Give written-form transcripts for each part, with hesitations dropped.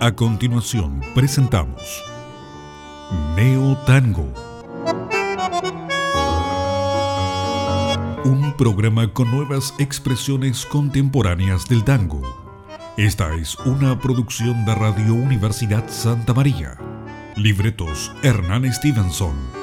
A continuación presentamos Neo Tango, un programa con nuevas expresiones contemporáneas del tango. Esta es una producción de Radio Universidad Santa María. Libretos Hernán Stevenson.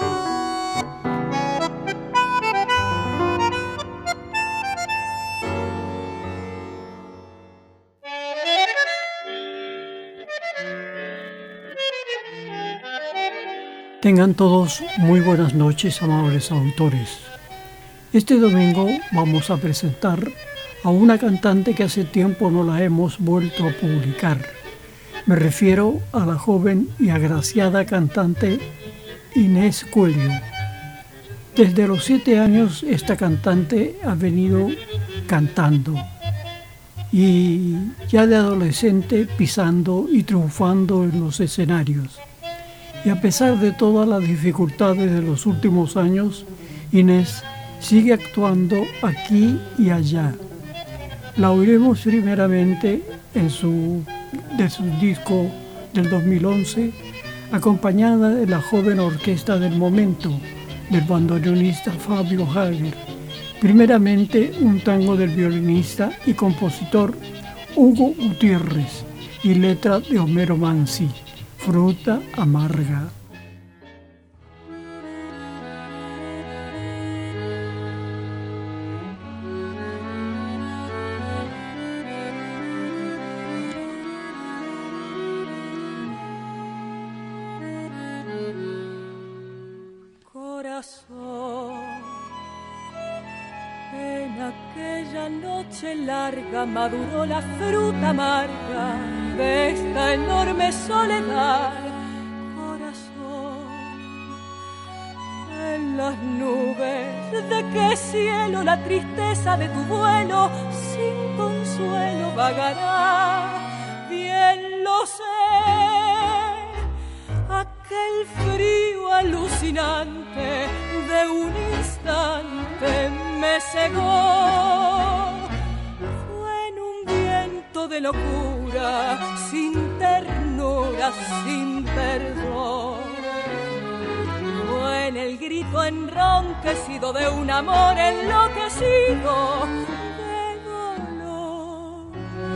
Tengan todos muy buenas noches, amables autores. Este domingo vamos a presentar a una cantante que hace tiempo no la hemos vuelto a publicar. Me refiero a la joven y agraciada cantante Inés Coelho. Desde los 7 años esta cantante ha venido cantando y ya de adolescente pisando y triunfando en los escenarios. Y a pesar de todas las dificultades de los últimos años, Inés sigue actuando aquí y allá. La oiremos primeramente de su disco del 2011, acompañada de la joven orquesta del momento, del bandoneonista Fabio Hager. Primeramente un tango del violinista y compositor Hugo Gutiérrez y letra de Homero Manzi, Fruta amarga. Corazón, en aquella noche larga maduró la fruta amarga de esta enorme soledad. Corazón, en las nubes de qué cielo la tristeza de tu vuelo sin consuelo vagará. Bien lo sé, aquel frío alucinante de un instante me cegó. Fue en un viento de locura, sin ternura, sin perdón. Fue en el grito enronquecido de un amor enloquecido de dolor.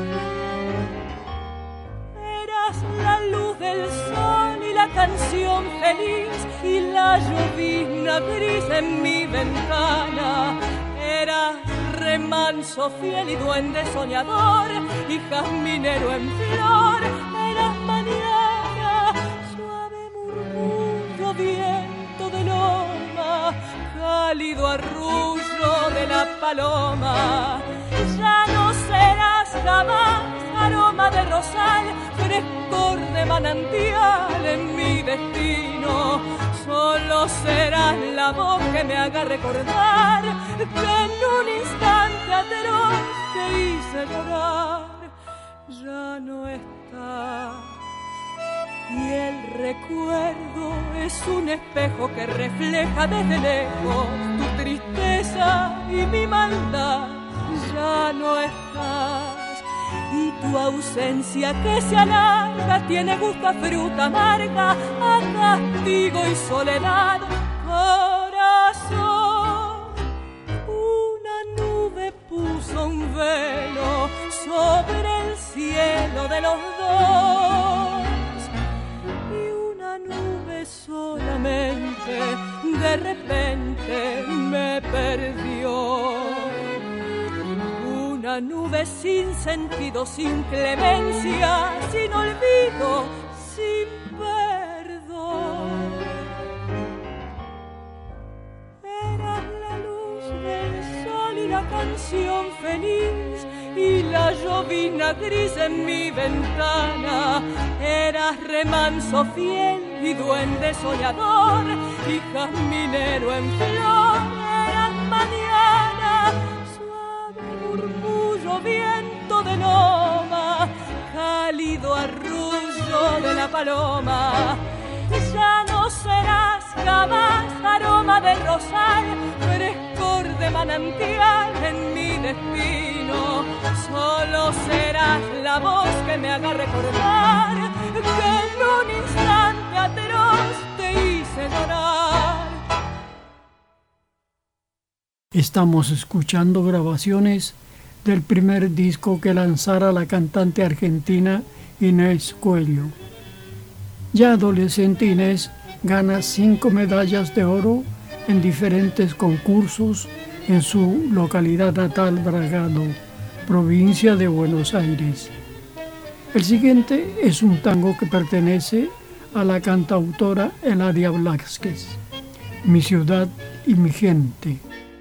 Eras la luz del sol y la canción feliz y la llovizna gris en mi ventana. Eras remanso fiel y duende soñador y jazminero en flor. Eras mañana, suave murmullo, viento de loma, cálido arrullo de la paloma. Ya no serás jamás aroma de rosal, frescor de manantial en mi destino. Solo serás la voz que me haga recordar que en un instante atroz te hice llorar. Ya no estás y el recuerdo es un espejo que refleja desde lejos tu tristeza y mi maldad. Ya no estás y tu ausencia que se alarga tiene gusto a fruta amarga, a castigo y soledad. Corazón, una nube puso un velo sobre el cielo de los dos y una nube solamente de repente me perdió. Una nube sin sentido, sin clemencia, sin olvido, sin perdón. Eras la luz del sol y la canción feliz y la llovizna gris en mi ventana. Eras remanso fiel y duende soñador y jazminero en flor. Eras mañana, viento de loma, cálido arrullo de la paloma. Ya no serás jamás aroma de rosal, frescor de manantial en mi destino. Solo serás la voz que me haga recordar que en un instante atroz te hice llorar. Estamos escuchando grabaciones del primer disco que lanzara la cantante argentina Inés Coello. Ya adolescente, Inés gana 5 medallas de oro en diferentes concursos en su localidad natal, Bragado, provincia de Buenos Aires. El siguiente es un tango que pertenece a la cantautora Eladia Blázquez, Mi ciudad y mi gente.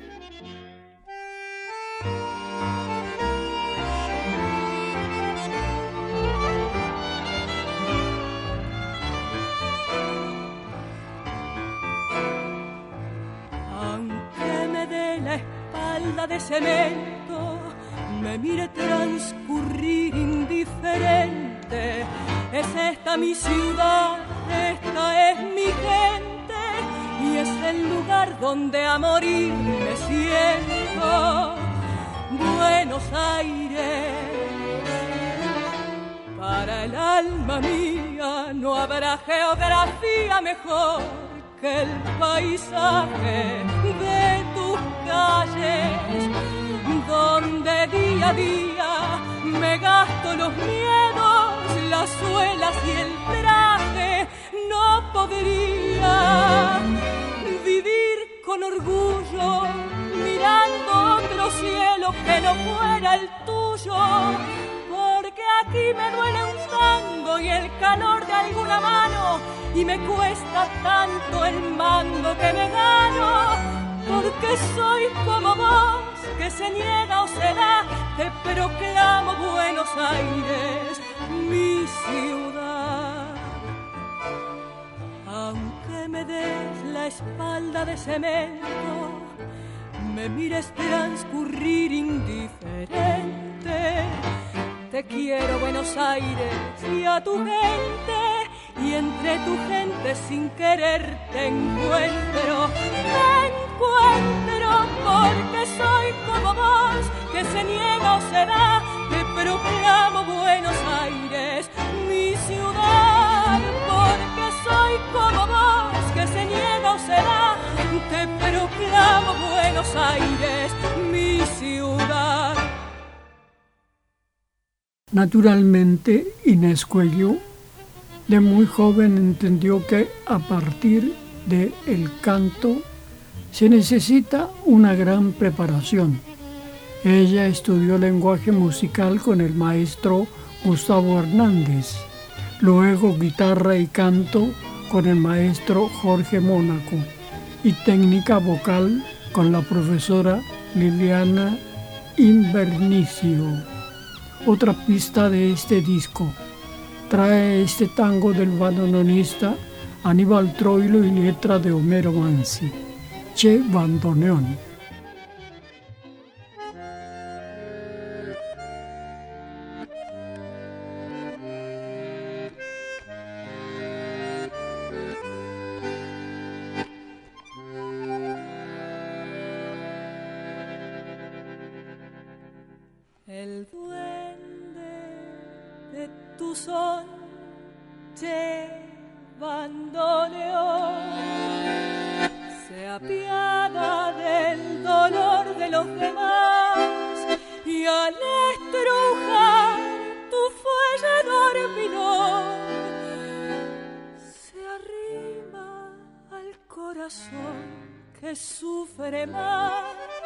De cemento me mire transcurrir indiferente. Es esta mi ciudad, esta es mi gente, y es el lugar donde a morir me siento. Buenos Aires, para el alma mía no habrá geografía mejor que el paisaje de tus calles, donde día a día me gasto los miedos, las suelas y el traje. No podría vivir con orgullo mirando otro cielo que no fuera el tuyo, porque aquí me duele un tango y el calor de alguna mano, y me cuesta tanto el mango que me gano. Porque soy como vos, que se niega o se da, te proclamo Buenos Aires, mi ciudad. Aunque me des la espalda de cemento, me mires transcurrir indiferente. Te quiero, Buenos Aires, y a tu gente, y entre tu gente sin querer te encuentro. Porque soy como vos, que se niega o se da, te proclamo Buenos Aires, mi ciudad. Porque soy como vos, que se niega o se da, te proclamo Buenos Aires, mi ciudad. Naturalmente, Inés Coello de muy joven entendió que a partir del canto se necesita una gran preparación. Ella estudió lenguaje musical con el maestro Gustavo Hernández, luego guitarra y canto con el maestro Jorge Mónaco y técnica vocal con la profesora Liliana Invernicio. Otra pista de este disco trae este tango del bandoneonista Aníbal Troilo y letra de Homero Manzi, Che Bandoneón. El duende de tu son, Che Bandoneón, se apiada del dolor de los demás, y al estrujar tu fuelle dormilón se arrima al corazón que sufre más.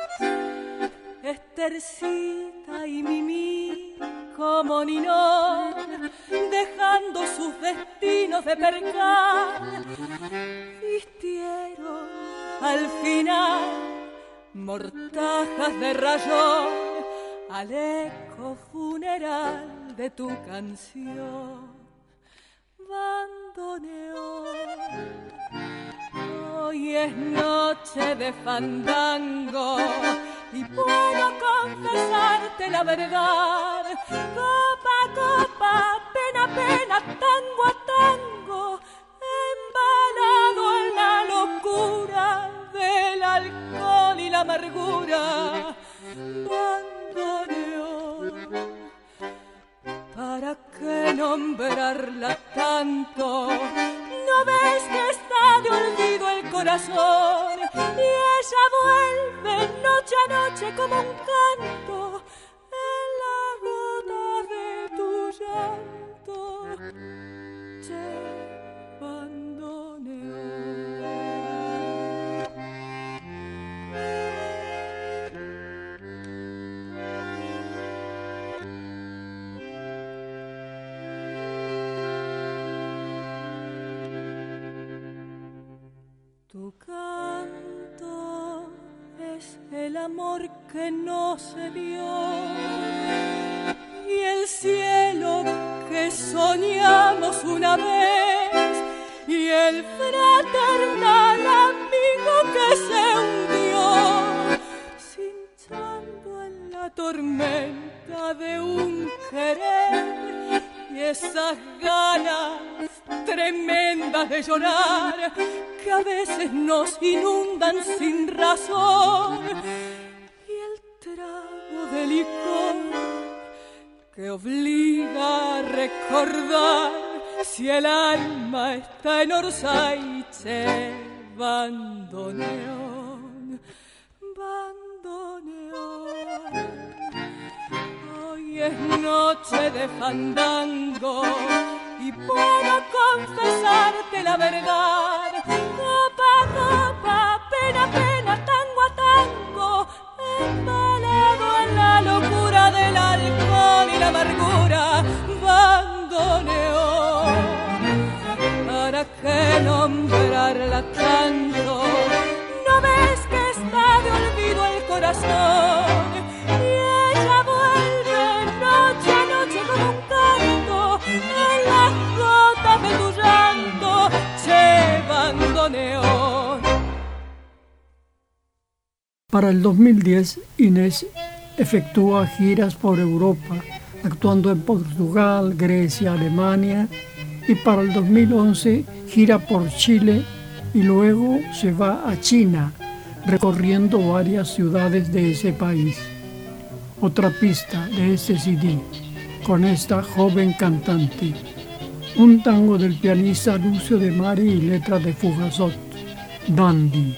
Estercita y Mimi como Ninón, dejando sus destinos de percal, vistieron al final mortajas de rayón al eco funeral de tu canción. Bandoneón, hoy es noche de fandango y puedo confesarte la verdad. Copa a copa, pena a pena, tango a tango, embalado en la locura del alcohol y la amargura. Bandoneón, ¿para qué nombrarla tanto? ¿No ves que está de olvido el corazón? Y ella vuelve noche a noche como un canto en la gota de tu llanto. Che, bandoneón. Tu canto es el amor que no se dio y el cielo que soñamos una vez y el fraternal amigo que se hundió cinchando en la tormenta de un querer y esas ganas tremendas de llorar que a veces nos inundan sin razón y el trago de licor que obliga a recordar si el alma está en Orsaiche. Bandoneón, bandoneón, hoy es noche de fandango y puedo confesarte la verdad. Copa, copa, pena, pena, tango a tango, embalado en la locura del alcohol y la amargura. Bandoneón, ¿para qué nombrarla tanto? ¿No ves que está de olvido el corazón? Y ella vuelve noche a noche como un canto en las gotas de tu llanto. Che, bandoneón. Para el 2010, Inés efectúa giras por Europa, actuando en Portugal, Grecia, Alemania, y para el 2011 gira por Chile y luego se va a China, recorriendo varias ciudades de ese país. Otra pista de este CD, con esta joven cantante, un tango del pianista Lucio de Mari y letra de Fugazot, Dandy.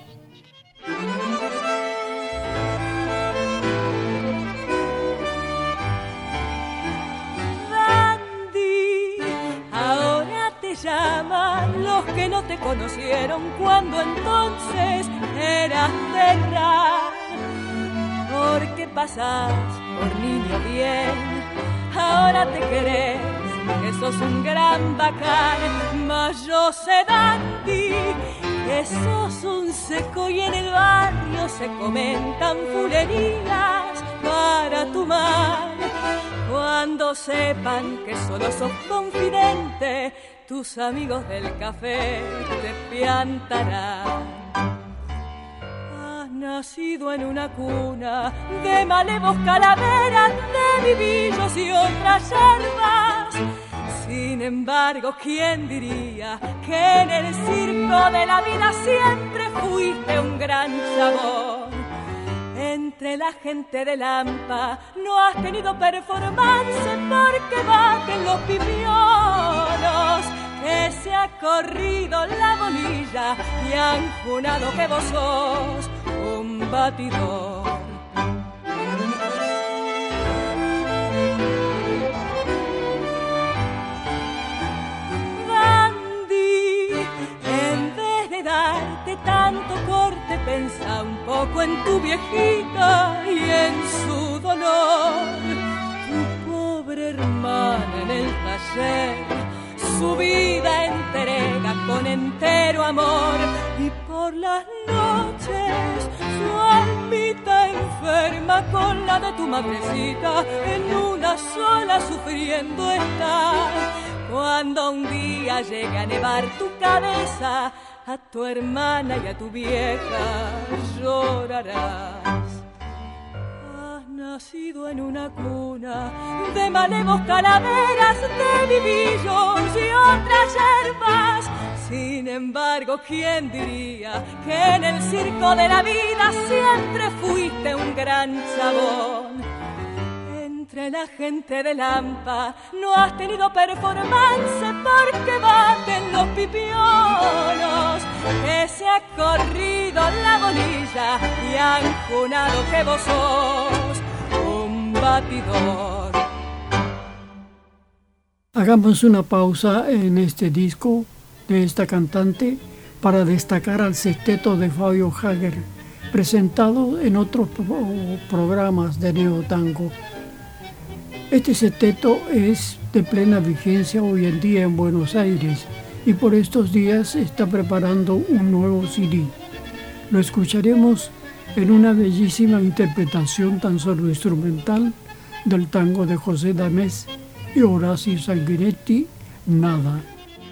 Llaman los que no te conocieron cuando entonces eras terra. Porque pasás por niño bien, ahora te querés, que sos un gran bacán. Mas yo sé, Dandy, que sos un seco y en el barrio se comentan fulerías para tu mal. Cuando sepan que solo sos confidente, tus amigos del café te piantarán. Has nacido en una cuna de malevos, calaveras, de vivillos y otras yerbas. Sin embargo, ¿quién diría que en el circo de la vida siempre fuiste un gran sabor? Entre la gente de Lampa no has tenido performance porque baten los pipiolos, que se ha corrido la bolilla y han junado que vos sos un batidor. Dandy, en vez de darte tanto corte, pensa un poco en tu viejita y en su dolor. Tu pobre hermana en el taller, su vida entrega con entero amor, y por las noches su almita enferma con la de tu madrecita en una sola sufriendo está. Cuando un día llegue a nevar tu cabeza, a tu hermana y a tu vieja llorarás. Has nacido en una cuna de malevos, calaveras, de vivillos y otras yerbas. Sin embargo, ¿quién diría que en el circo de la vida siempre fuiste un gran chabón? Entre la gente de Lampa no has tenido performance porque baten los pipiolos, que se ha corrido la bolilla y han junado que vos sos un batidor. Hagamos una pausa en este disco de esta cantante para destacar al sexteto de Fabio Hager, presentado en otros programas de neotango. Este sexteto es de plena vigencia hoy en día en Buenos Aires y por estos días está preparando un nuevo CD. Lo escucharemos en una bellísima interpretación tan solo instrumental del tango de José Damés y Horacio Sanguinetti, Nada.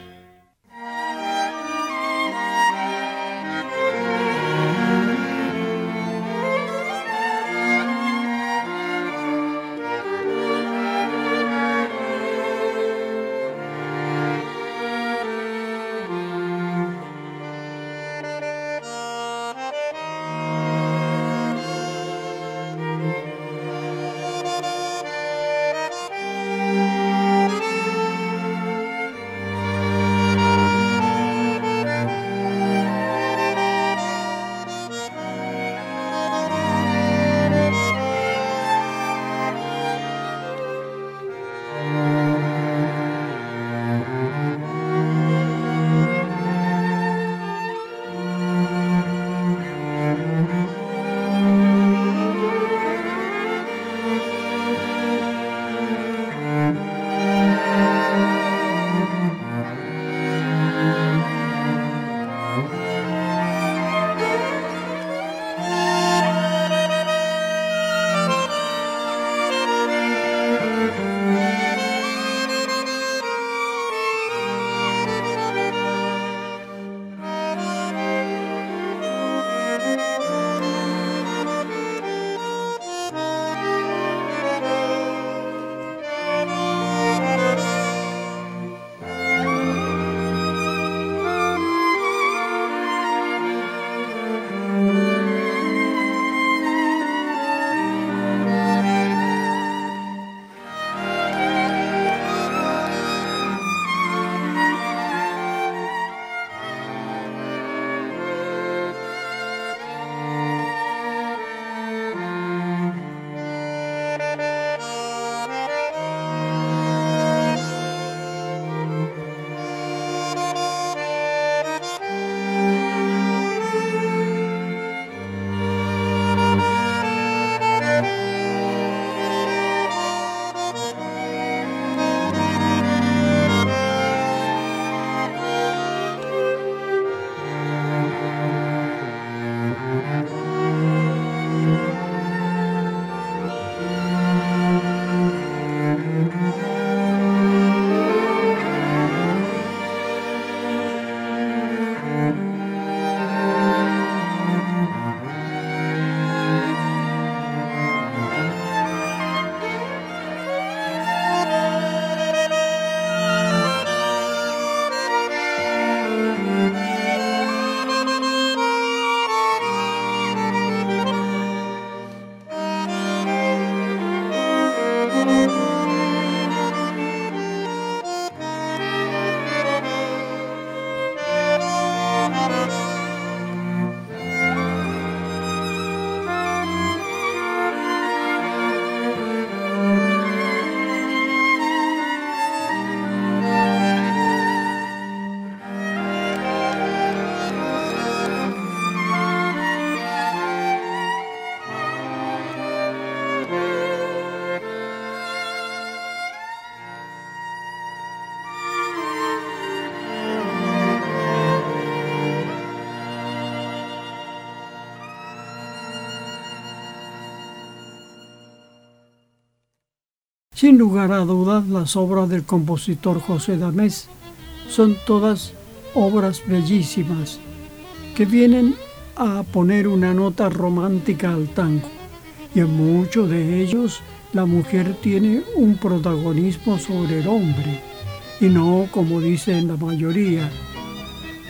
Sin lugar a dudas, las obras del compositor José Damés son todas obras bellísimas que vienen a poner una nota romántica al tango, y en muchos de ellos la mujer tiene un protagonismo sobre el hombre, y no como dicen la mayoría,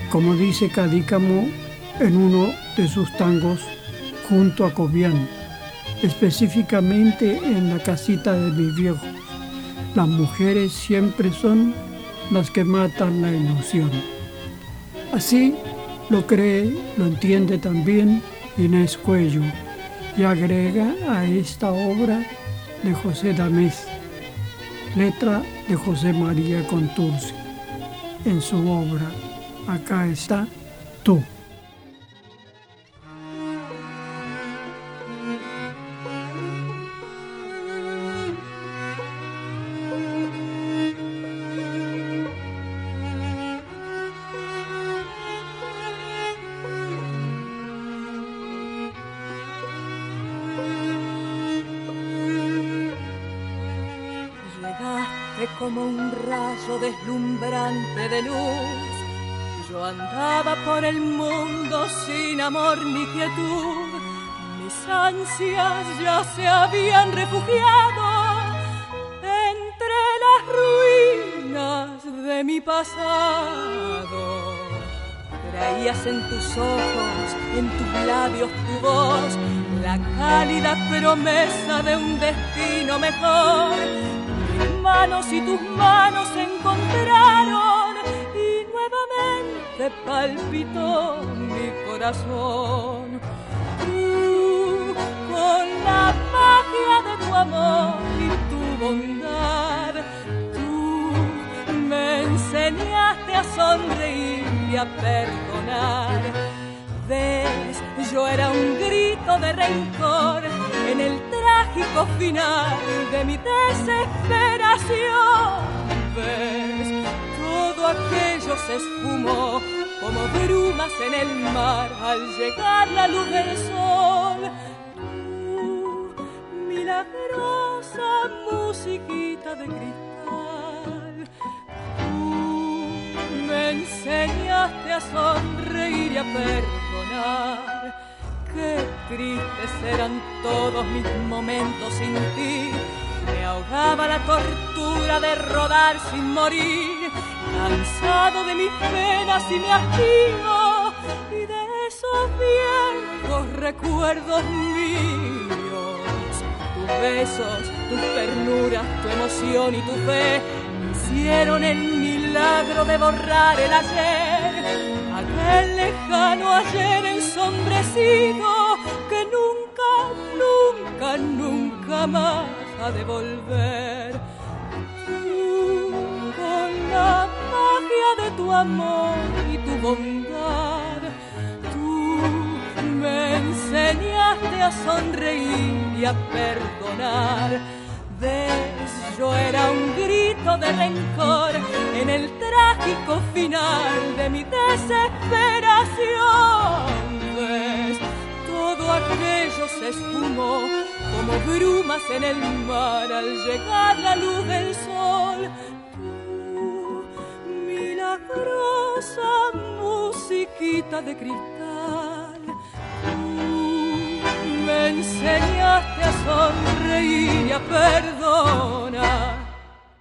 como dice Cadícamo en uno de sus tangos junto a Cobián, específicamente en La casita de mis viejos. Las mujeres siempre son las que matan la ilusión. Así lo cree, lo entiende también Inés Cuello y agrega a esta obra de José Dames, letra de José María Contursi, en su obra Acá está tú. Como un rayo deslumbrante de luz, yo andaba por el mundo sin amor ni quietud. Mis ansias ya se habían refugiado entre las ruinas de mi pasado. Traías en tus ojos, en tus labios tu voz, la cálida promesa de un destino mejor. Manos y tus manos se encontraron y nuevamente palpitó mi corazón. Tú, con la magia de tu amor y tu bondad, tú me enseñaste a sonreír y a perdonar. Ves, yo era un grito de rencor en el trágico final de mi desesperación. Ves, todo aquello se esfumó como brumas en el mar al llegar la luz del sol. Tú, milagrosa musiquita de cristal, tú me enseñaste a sonreír y a perdonar. Qué tristes eran todos mis momentos sin ti. Me ahogaba la tortura de rodar sin morir, cansado de mis penas y mi hastío y de esos viejos recuerdos míos. Tus besos, tus ternuras, tu emoción y tu fe hicieron el milagro de borrar el ayer. Aquel lejano ayer ensombrecido que nunca, nunca, nunca más ha de volver. Tú, con la magia de tu amor y tu bondad, tú me enseñaste a sonreír y a perdonar. Ves, yo era un grito de rencor en el trágico final de mi desesperación. Ves, todo aquello se esfumó como brumas en el mar al llegar la luz del sol. Tú, milagrosa musiquita de cristal, me enseñaste a sonreír y a perdonar.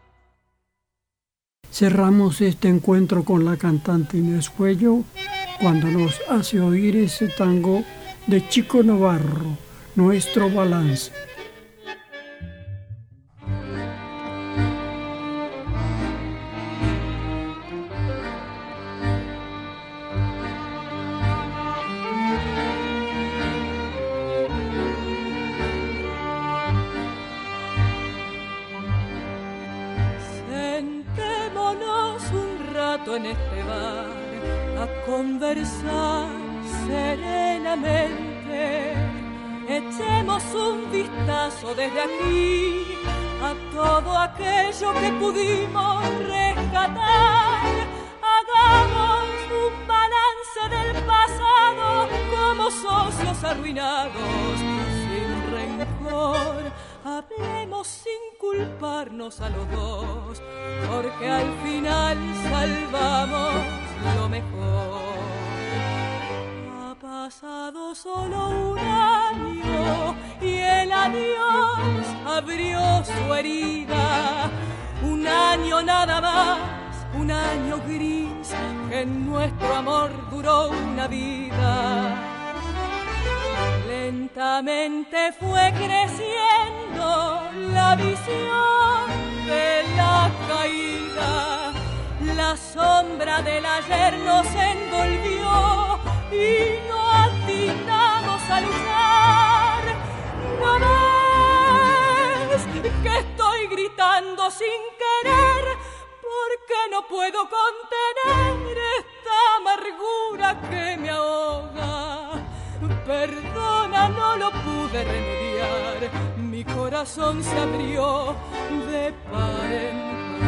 Cerramos este encuentro con la cantante Inés Cuello cuando nos hace oír ese tango de Chico Novarro, Nuestro Balance. En este bar a conversar serenamente, echemos un vistazo desde aquí a todo aquello que pudimos rescatar. Hagamos un balance del pasado como socios arruinados, sin rencor. Hablemos sin culparnos a los dos, porque al final salvamos lo mejor. Ha pasado solo un año y el adiós abrió su herida. Un año nada más un año gris, que en nuestro amor duró una vida. Lentamente fue creciendo la visión de la caída, la sombra del ayer nos envolvió y no atinamos a luchar. ¿No ves que estoy gritando sin querer? Porque no puedo contener esta amargura que me ahoga. Perdona, no lo pude remediar, mi corazón se abrió de par en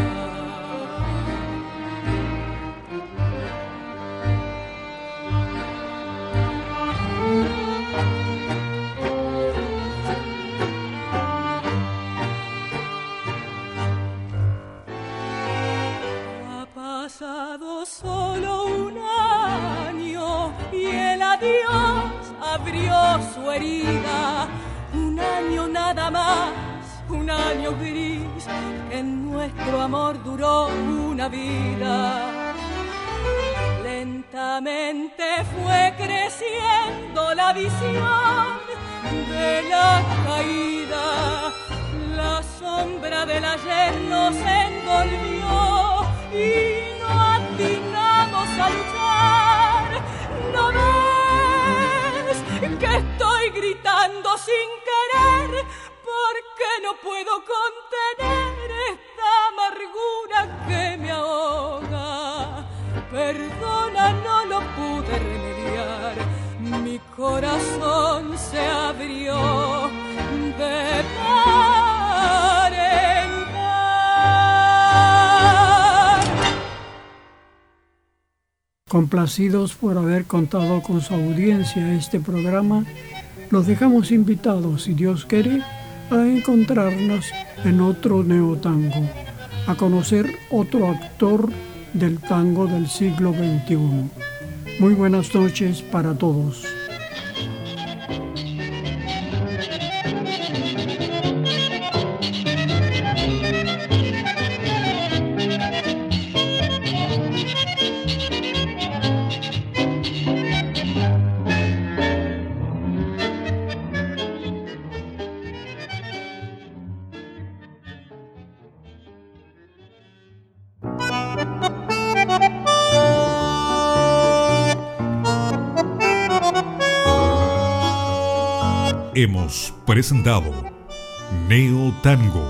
par. Ha pasado solo un año y el adiós abrió su herida, un año nada más, un año gris, que en nuestro amor duró una vida. Lentamente fue creciendo la visión de la caída, la sombra del ayer nos envolvió y no atinamos a luchar. ¿No ves que estoy gritando sin querer? Porque no puedo contener esta amargura que me ahoga. Perdona, no lo pude remediar, mi corazón se abrió de par en par. Complacidos por haber contado con su audiencia este programa, los dejamos invitados, si Dios quiere, a encontrarnos en otro neotango, a conocer otro actor del tango del siglo XXI. Muy buenas noches para todos. Hemos presentado Neo Tango,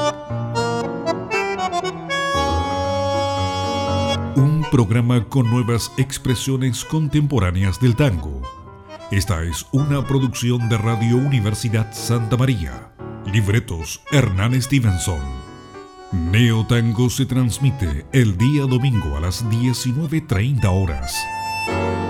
un programa con nuevas expresiones contemporáneas del tango. Esta es una producción de Radio Universidad Santa María. Libretos Hernán Stevenson. Neo Tango se transmite el día domingo a las 19:30 horas.